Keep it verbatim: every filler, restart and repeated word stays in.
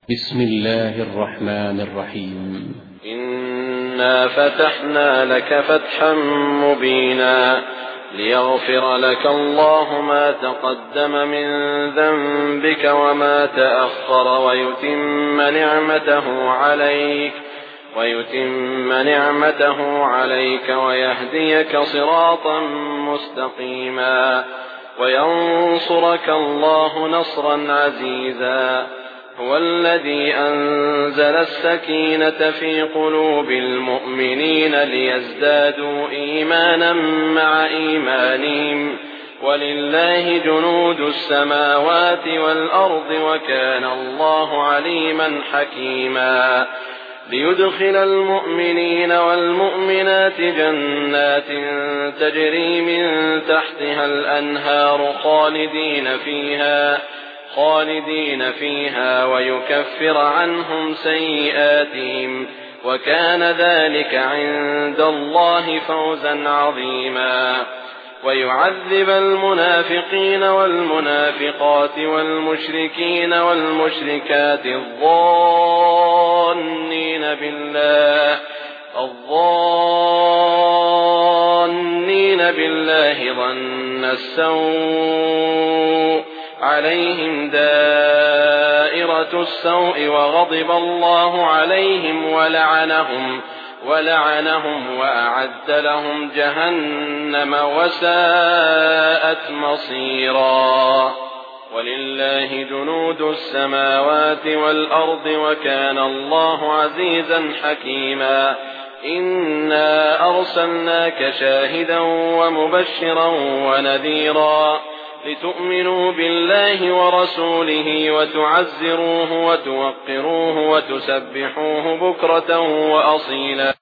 بسم الله الرحمن الرحيم. إنا فتحنا لك فتحا مبينا ليغفر لك الله ما تقدم من ذنبك وما تأخر ويتم نعمته عليك ويتم نعمته عليك ويهديك صراطا مستقيما وينصرك الله نصرا عزيزا. هو الذي أنزل السكينة في قلوب المؤمنين ليزدادوا إيمانا مع إيمانهم ولله جنود السماوات والأرض وكان الله عليما حكيما. ليدخل المؤمنين والمؤمنات جنات تجري من تحتها الأنهار خالدين فيها خالدين فيها ويكفر عنهم سيئاتهم وكان ذلك عند الله فوزا عظيما. ويعذب المنافقين والمنافقات والمشركين والمشركات الظانين بالله الظانين بالله ظن السوء عليهم دائرة السوء وغضب الله عليهم ولعنهم ولعنهم وأعد لهم جهنم وساءت مصيرا. ولله جنود السماوات والأرض وكان الله عزيزا حكيما. إنا أرسلناك شاهدا ومبشرا ونذيرا لتؤمنوا بالله ورسوله وتعزروه وتوقروه وتسبحوه بكرة وأصيلا.